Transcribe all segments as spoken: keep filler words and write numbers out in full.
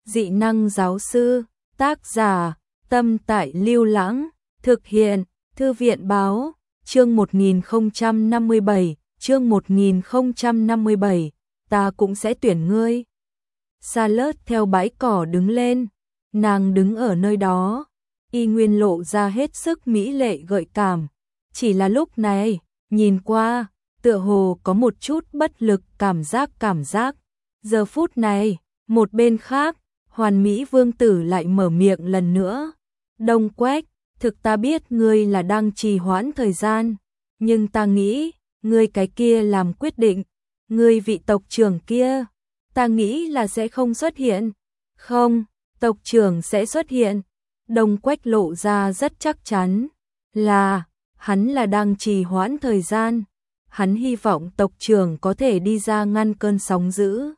dị năng giáo sư, tác giả, Tâm Tại Lưu Lãng, thực hiện, Thư viện báo, chương một nghìn không trăm năm mươi bảy, chương một nghìn không trăm năm mươi bảy, ta cũng sẽ tuyển ngươi. Charlotte theo bãi cỏ đứng lên, nàng đứng ở nơi đó, y nguyên lộ ra hết sức mỹ lệ gợi cảm, chỉ là lúc này, nhìn qua, tựa hồ có một chút bất lực cảm giác cảm giác. Giờ phút này, một bên khác, Hoàn Mỹ Vương tử lại mở miệng lần nữa. Đông Quách, thực ta biết ngươi là đang trì hoãn thời gian, nhưng ta nghĩ, ngươi cái kia làm quyết định, ngươi vị tộc trưởng kia, ta nghĩ là sẽ không xuất hiện. Không, tộc trưởng sẽ xuất hiện. Đông Quách lộ ra rất chắc chắn, là, hắn là đang trì hoãn thời gian, hắn hy vọng tộc trưởng có thể đi ra ngăn cơn sóng dữ.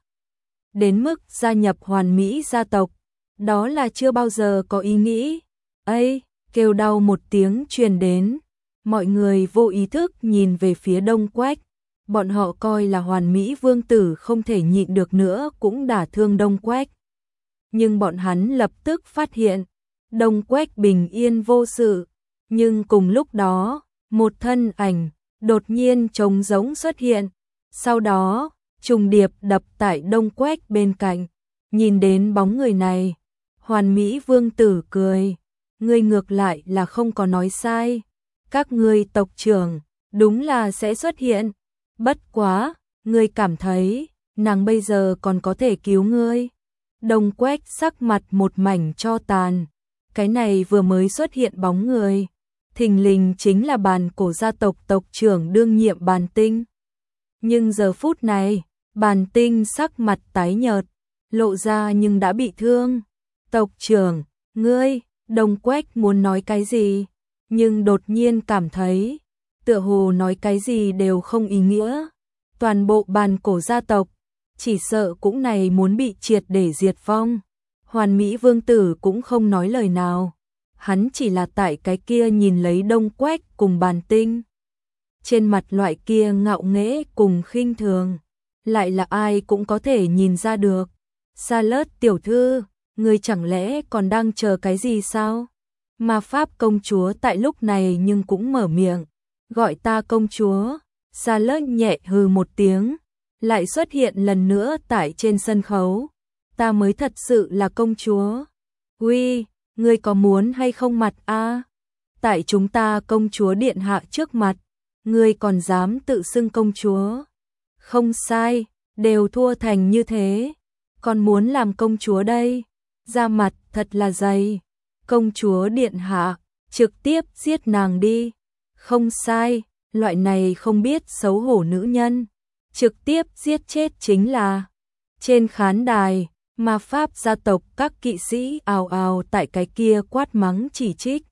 Đến mức gia nhập Hoàn Mỹ gia tộc, đó là chưa bao giờ có ý nghĩ. Ây, kêu đau một tiếng truyền đến, mọi người vô ý thức nhìn về phía Đông Quách, bọn họ coi là Hoàn Mỹ Vương tử không thể nhịn được nữa cũng đả thương Đông Quách. Nhưng bọn hắn lập tức phát hiện, Đông Quách bình yên vô sự, nhưng cùng lúc đó, một thân ảnh đột nhiên trống rỗng xuất hiện, sau đó, trùng điệp đập tại Đông Quách bên cạnh. Nhìn đến bóng người này, Hoàn Mỹ Vương tử cười, ngươi ngược lại là không có nói sai, các ngươi tộc trưởng đúng là sẽ xuất hiện, bất quá, ngươi cảm thấy nàng bây giờ còn có thể cứu ngươi. Đông Quách sắc mặt một mảnh cho tàn, cái này vừa mới xuất hiện bóng người, thình lình chính là Bàn Cổ gia tộc tộc trưởng đương nhiệm Bàn Tinh. Nhưng giờ phút này, Bàn Tinh sắc mặt tái nhợt, lộ ra nhưng đã bị thương. Tộc trưởng, ngươi, Đông Quách muốn nói cái gì, nhưng đột nhiên cảm thấy, tựa hồ nói cái gì đều không ý nghĩa. Toàn bộ Bàn Cổ gia tộc, chỉ sợ cũng này muốn bị triệt để diệt vong. Hoàn Mỹ Vương tử cũng không nói lời nào, hắn chỉ là tại cái kia nhìn lấy Đông Quách cùng Bàn Tinh. Trên mặt loại kia ngạo nghễ cùng khinh thường, lại là ai cũng có thể nhìn ra được. Charlotte tiểu thư, ngươi chẳng lẽ còn đang chờ cái gì sao? Ma Pháp công chúa tại lúc này nhưng cũng mở miệng, gọi ta công chúa. Charlotte nhẹ hừ một tiếng, lại xuất hiện lần nữa tại trên sân khấu. Ta mới thật sự là công chúa. Uy, ngươi có muốn hay không mặt a? Tại chúng ta công chúa điện hạ trước mặt, ngươi còn dám tự xưng công chúa? Không sai, đều thua thành như thế, còn muốn làm công chúa đây, da mặt thật là dày. Công chúa điện hạ, trực tiếp giết nàng đi. Không sai, loại này không biết xấu hổ nữ nhân, trực tiếp giết chết chính là. Trên khán đài, Ma Pháp gia tộc các kỵ sĩ ào ào tại cái kia quát mắng chỉ trích.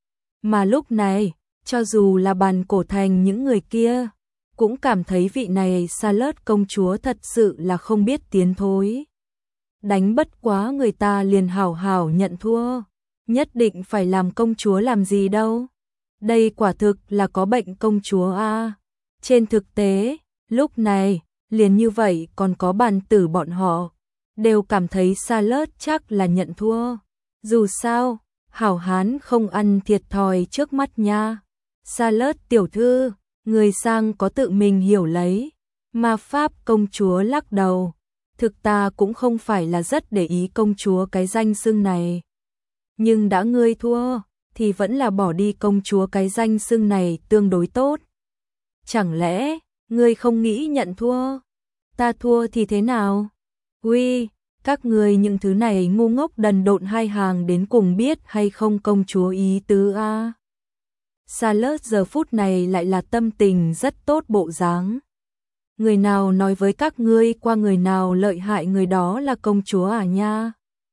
Mà lúc này, cho dù là Bàn Cổ thành những người kia, cũng cảm thấy vị này Charlotte công chúa thật sự là không biết tiến thối. Đánh bất quá người ta liền hảo hảo nhận thua, nhất định phải làm công chúa làm gì đâu. Đây quả thực là có bệnh công chúa a. Trên thực tế, lúc này, liền như vậy còn có bàn tử bọn họ, đều cảm thấy Charlotte chắc là nhận thua. Dù sao, hảo hán không ăn thiệt thòi trước mắt nha. Charlotte tiểu thư, người sang có tự mình hiểu lấy. Ma Pháp công chúa lắc đầu, thực ta cũng không phải là rất để ý công chúa cái danh xưng này. Nhưng đã ngươi thua, thì vẫn là bỏ đi công chúa cái danh xưng này tương đối tốt. Chẳng lẽ, ngươi không nghĩ nhận thua? Ta thua thì thế nào? Uy, các ngươi những thứ này ngu ngốc đần độn hai hàng đến cùng biết hay không công chúa ý tứ a? Charlotte giờ phút này lại là tâm tình rất tốt bộ dáng. Người nào nói với các ngươi qua người nào lợi hại người đó là công chúa à nha?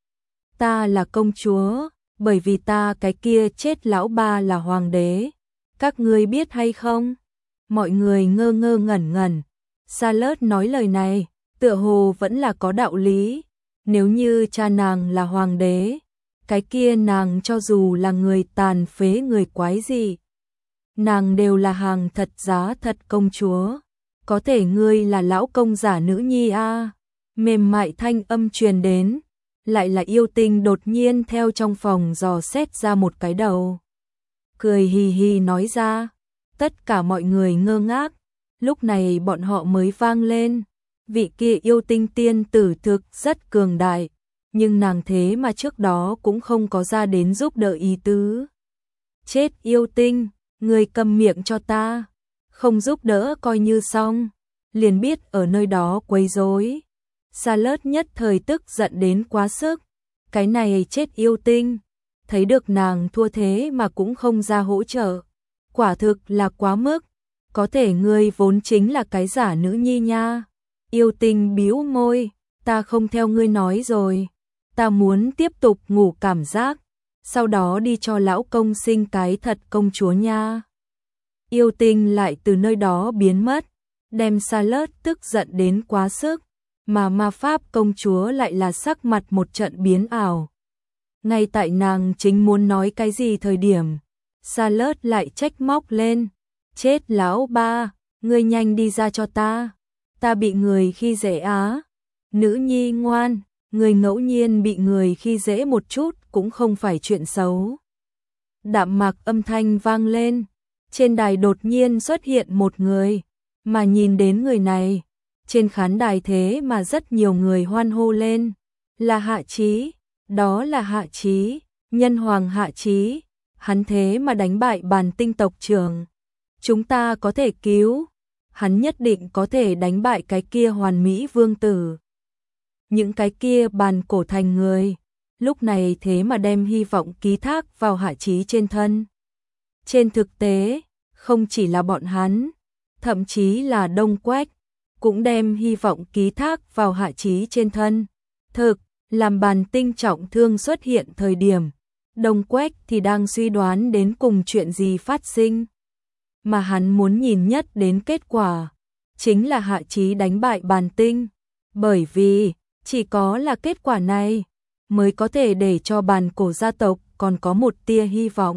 Ta là công chúa, bởi vì ta cái kia chết lão ba là hoàng đế. Các ngươi biết hay không? Mọi người ngơ ngơ ngẩn ngẩn. Charlotte nói lời này, tựa hồ vẫn là có đạo lý. Nếu như cha nàng là hoàng đế, cái kia nàng cho dù là người tàn phế người quái gì, nàng đều là hàng thật giá thật công chúa. Có thể ngươi là lão công giả nữ nhi a? Mềm mại thanh âm truyền đến, lại là yêu tinh đột nhiên theo trong phòng dò xét ra một cái đầu. Cười hì hì nói ra, tất cả mọi người ngơ ngác, lúc này bọn họ mới vang lên. Vị kia yêu tinh tiên tử thực rất cường đại, nhưng nàng thế mà trước đó cũng không có ra đến giúp đỡ ý tứ. Chết yêu tinh, người cầm miệng cho ta, không giúp đỡ coi như xong, liền biết ở nơi đó quấy rối. Salad nhất thời tức giận đến quá sức, cái này chết yêu tinh, thấy được nàng thua thế mà cũng không ra hỗ trợ, quả thực là quá mức, có thể ngươi vốn chính là cái giả nữ nhi nha. Yêu tinh bĩu môi, ta không theo ngươi nói rồi, ta muốn tiếp tục ngủ cảm giác, sau đó đi cho lão công sinh cái thật công chúa nha. Yêu tinh lại từ nơi đó biến mất, đem Salad tức giận đến quá sức, mà ma pháp công chúa lại là sắc mặt một trận biến ảo. Ngay tại nàng chính muốn nói cái gì thời điểm, Salad lại trách móc lên, chết lão ba, ngươi nhanh đi ra cho ta, ta bị người khi dễ á. Nữ nhi ngoan, người ngẫu nhiên bị người khi dễ một chút cũng không phải chuyện xấu. Đạm mạc âm thanh vang lên, trên đài đột nhiên xuất hiện một người, mà nhìn đến người này, trên khán đài thế mà rất nhiều người hoan hô lên, là Hạ Chí, đó là Hạ Chí, nhân hoàng Hạ Chí, hắn thế mà đánh bại Bàn Tinh tộc trưởng, chúng ta có thể cứu, hắn nhất định có thể đánh bại cái kia hoàn mỹ vương tử. Những cái kia bàn cổ thành người, lúc này thế mà đem hy vọng ký thác vào Hạ Chí trên thân. Trên thực tế, không chỉ là bọn hắn, thậm chí là Đông Quách, cũng đem hy vọng ký thác vào Hạ Chí trên thân. Thực, làm Bàn Tinh trọng thương xuất hiện thời điểm, Đông Quách thì đang suy đoán đến cùng chuyện gì phát sinh. Mà hắn muốn nhìn nhất đến kết quả, chính là Hạ Chí đánh bại Bàn Tinh, bởi vì chỉ có là kết quả này mới có thể để cho bàn cổ gia tộc còn có một tia hy vọng.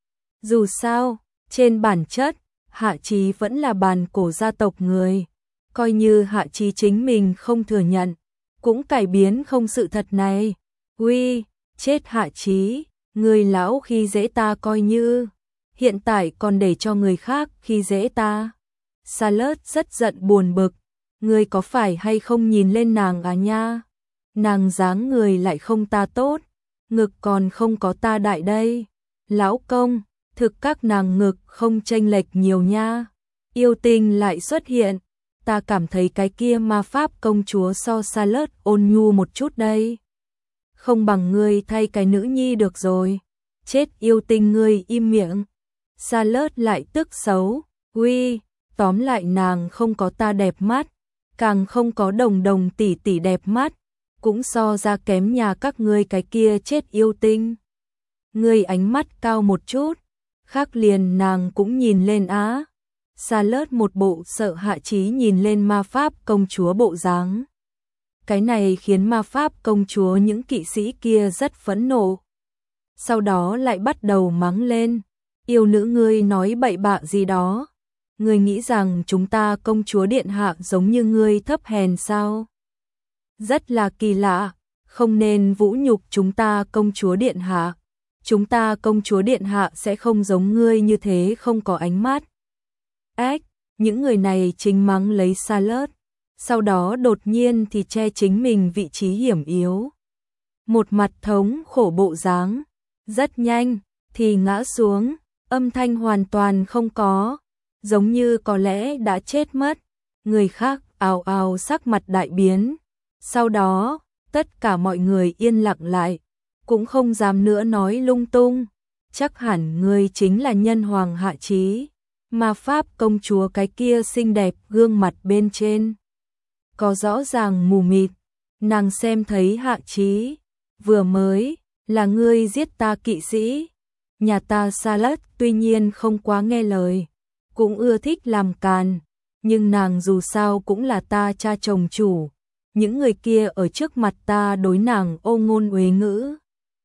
Dù sao, trên bản chất, Hạ Chí vẫn là bàn cổ gia tộc người, coi như Hạ Chí chính mình không thừa nhận, cũng cải biến không sự thật này. Uy, chết Hạ Chí, người lão khi dễ ta coi như, hiện tại còn để cho người khác khi dễ ta. Salad rất giận buồn bực, ngươi có phải hay không nhìn lên nàng à nha? Nàng dáng người lại không ta tốt, ngực còn không có ta đại đây. Lão công, thực các nàng ngực không chênh lệch nhiều nha. Yêu tinh lại xuất hiện, ta cảm thấy cái kia ma pháp công chúa so Salad ôn nhu một chút đây. Không bằng ngươi thay cái nữ nhi được rồi. Chết yêu tinh ngươi im miệng. Salad lại tức xấu, uy, tóm lại nàng không có ta đẹp mắt, càng không có đồng đồng tỷ tỷ đẹp mắt, cũng so ra kém nhà các ngươi cái kia chết yêu tinh. Ngươi ánh mắt cao một chút, khác liền nàng cũng nhìn lên á. Salad một bộ sợ Hạ Chí nhìn lên ma pháp công chúa bộ dáng. Cái này khiến ma pháp công chúa những kỵ sĩ kia rất phẫn nộ. Sau đó lại bắt đầu mắng lên, yêu nữ ngươi nói bậy bạ gì đó. Ngươi nghĩ rằng chúng ta công chúa điện hạ giống như ngươi thấp hèn sao? Rất là kỳ lạ, không nên vũ nhục chúng ta công chúa điện hạ. Chúng ta công chúa điện hạ sẽ không giống ngươi như thế không có ánh mắt. Ếch, những người này chính mắng lấy Salad, sau đó đột nhiên thì che chính mình vị trí hiểm yếu. Một mặt thống khổ bộ dáng, rất nhanh thì ngã xuống, âm thanh hoàn toàn không có, giống như có lẽ đã chết mất. Người khác ào ào sắc mặt đại biến. Sau đó, tất cả mọi người yên lặng lại, cũng không dám nữa nói lung tung. Chắc hẳn ngươi chính là nhân hoàng Hạ Chí, ma pháp công chúa cái kia xinh đẹp gương mặt bên trên. Có rõ ràng mù mịt, nàng xem thấy Hạ Chí, vừa mới, là ngươi giết ta kỵ sĩ. Nhà ta Salad tuy nhiên không quá nghe lời, cũng ưa thích làm càn, nhưng nàng dù sao cũng là ta cha chồng chủ. Những người kia ở trước mặt ta đối nàng ô ngôn uế ngữ.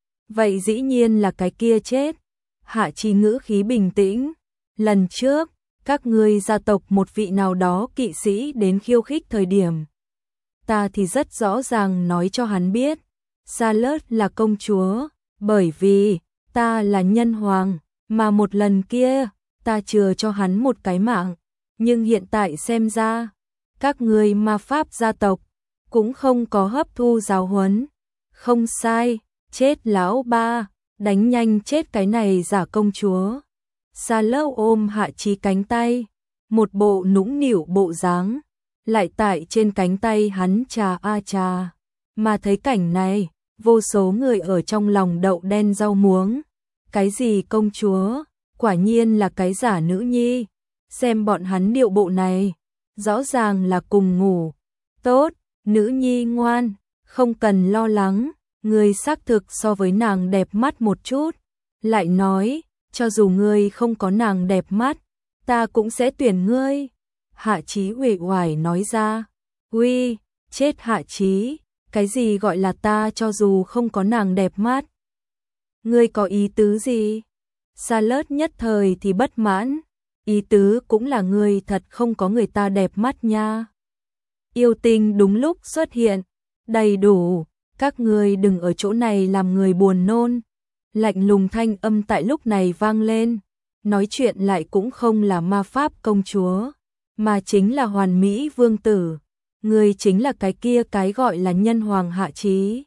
Vậy dĩ nhiên là cái kia chết. Hạ Chí ngữ khí bình tĩnh. Lần trước, các ngươi gia tộc một vị nào đó kỵ sĩ đến khiêu khích thời điểm. Ta thì rất rõ ràng nói cho hắn biết. Charlotte là công chúa, bởi vì ta là nhân hoàng, mà một lần kia ta chừa cho hắn một cái mạng, nhưng hiện tại xem ra các người ma pháp gia tộc cũng không có hấp thu giáo huấn. Không sai, chết lão ba, đánh nhanh chết cái này giả công chúa. Charlotte ôm Hạ Chí cánh tay, một bộ nũng nịu bộ dáng, lại tại trên cánh tay hắn trà a trà. Mà thấy cảnh này, vô số người ở trong lòng đậu đen rau muống. Cái gì công chúa, quả nhiên là cái giả nữ nhi. Xem bọn hắn điệu bộ này, rõ ràng là cùng ngủ. Tốt, nữ nhi ngoan, không cần lo lắng, ngươi xác thực so với nàng đẹp mắt một chút. Lại nói, cho dù ngươi không có nàng đẹp mắt, ta cũng sẽ tuyển ngươi. Hạ Chí uể oải nói ra. Uy, chết Hạ Chí, cái gì gọi là ta cho dù không có nàng đẹp mắt? Ngươi có ý tứ gì? Charlotte nhất thời thì bất mãn. Ý tứ cũng là ngươi thật không có người ta đẹp mắt nha. Yêu tinh đúng lúc xuất hiện. Đầy đủ, các ngươi đừng ở chỗ này làm người buồn nôn. Lạnh lùng thanh âm tại lúc này vang lên. Nói chuyện lại cũng không là ma pháp công chúa, mà chính là hoàn mỹ vương tử. Ngươi chính là cái kia cái gọi là nhân hoàng Hạ Chí.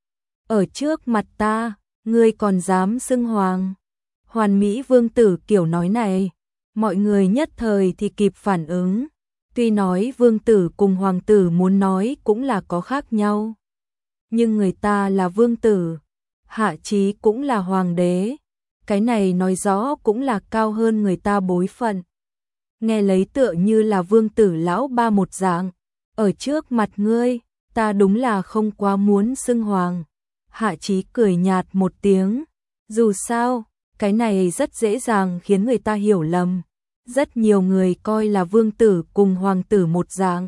Ở trước mặt ta, ngươi còn dám xưng hoàng. Hoàn mỹ vương tử kiểu nói này, mọi người nhất thời thì kịp phản ứng. Tuy nói vương tử cùng hoàng tử muốn nói cũng là có khác nhau, nhưng người ta là vương tử, Hạ Chí cũng là hoàng đế. Cái này nói rõ cũng là cao hơn người ta bối phận. Nghe lấy tựa như là vương tử lão ba một dạng. Ở trước mặt ngươi, ta đúng là không quá muốn xưng hoàng. Hạ Chí cười nhạt một tiếng. Dù sao, cái này rất dễ dàng khiến người ta hiểu lầm. Rất nhiều người coi là vương tử cùng hoàng tử một dạng.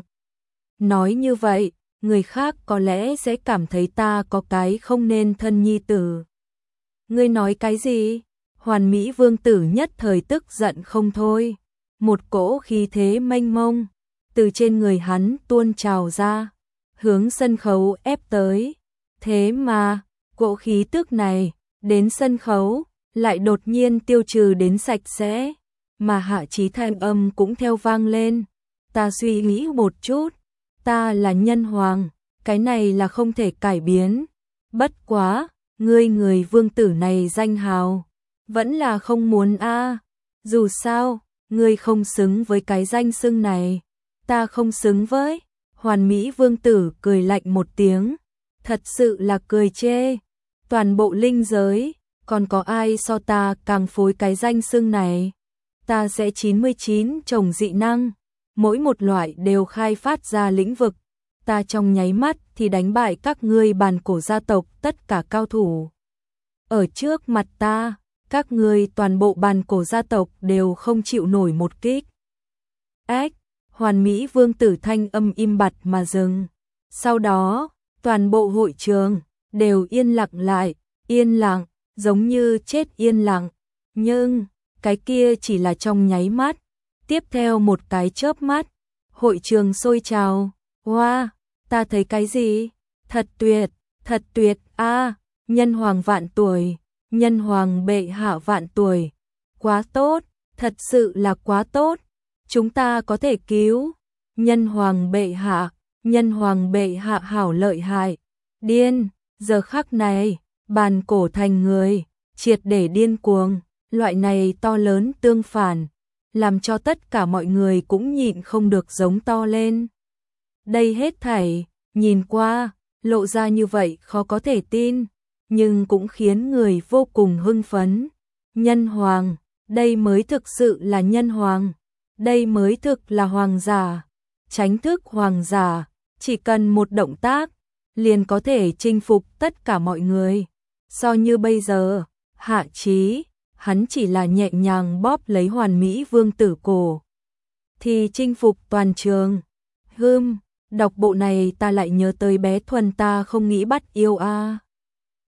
Nói như vậy, người khác có lẽ sẽ cảm thấy ta có cái không nên thân nhi tử. Ngươi nói cái gì? Hoàn mỹ vương tử nhất thời tức giận không thôi. Một cỗ khí thế mênh mông từ trên người hắn tuôn trào ra, hướng sân khấu ép tới. Thế mà, cỗ khí tức này, đến sân khấu, lại đột nhiên tiêu trừ đến sạch sẽ, mà Hạ Chí thanh âm cũng theo vang lên. Ta suy nghĩ một chút, ta là nhân hoàng, cái này là không thể cải biến. Bất quá, ngươi người vương tử này danh hào, vẫn là không muốn a. Dù sao, ngươi không xứng với cái danh xưng này. Ta không xứng với. Hoàn mỹ vương tử cười lạnh một tiếng. Thật sự là cười chê. Toàn bộ linh giới, còn có ai so ta càng phối cái danh xưng này? Ta sẽ chín mươi chín chồng dị năng, mỗi một loại đều khai phát ra lĩnh vực. Ta trong nháy mắt thì đánh bại các ngươi bàn cổ gia tộc tất cả cao thủ. Ở trước mặt ta, các ngươi toàn bộ bàn cổ gia tộc đều không chịu nổi một kích. Ách, hoàn mỹ vương tử thanh âm im bặt mà dừng. Sau đó, toàn bộ hội trường đều yên lặng lại, yên lặng, giống như chết yên lặng. Nhưng, cái kia chỉ là trong nháy mắt. Tiếp theo một cái chớp mắt, hội trường sôi trào. Wow, ta thấy cái gì? Thật tuyệt, thật tuyệt a, nhân hoàng vạn tuổi, nhân hoàng bệ hạ vạn tuổi. Quá tốt, thật sự là quá tốt. Chúng ta có thể cứu. Nhân hoàng bệ hạ, nhân hoàng bệ hạ hảo lợi hại. Điên, giờ khắc này, bàn cổ thành người, triệt để điên cuồng. Loại này to lớn tương phản, làm cho tất cả mọi người cũng nhịn không được giống to lên. Đây hết thảy, nhìn qua, lộ ra như vậy khó có thể tin, nhưng cũng khiến người vô cùng hưng phấn. Nhân hoàng, đây mới thực sự là nhân hoàng, đây mới thực là hoàng giả. Tránh thức hoàng giả, chỉ cần một động tác, liền có thể chinh phục tất cả mọi người. So như bây giờ, Hạ Chí, hắn chỉ là nhẹ nhàng bóp lấy hoàn mỹ vương tử cổ, thì chinh phục toàn trường. Hừm, đọc bộ này ta lại nhớ tới bé Thuần ta không nghĩ bắt yêu a.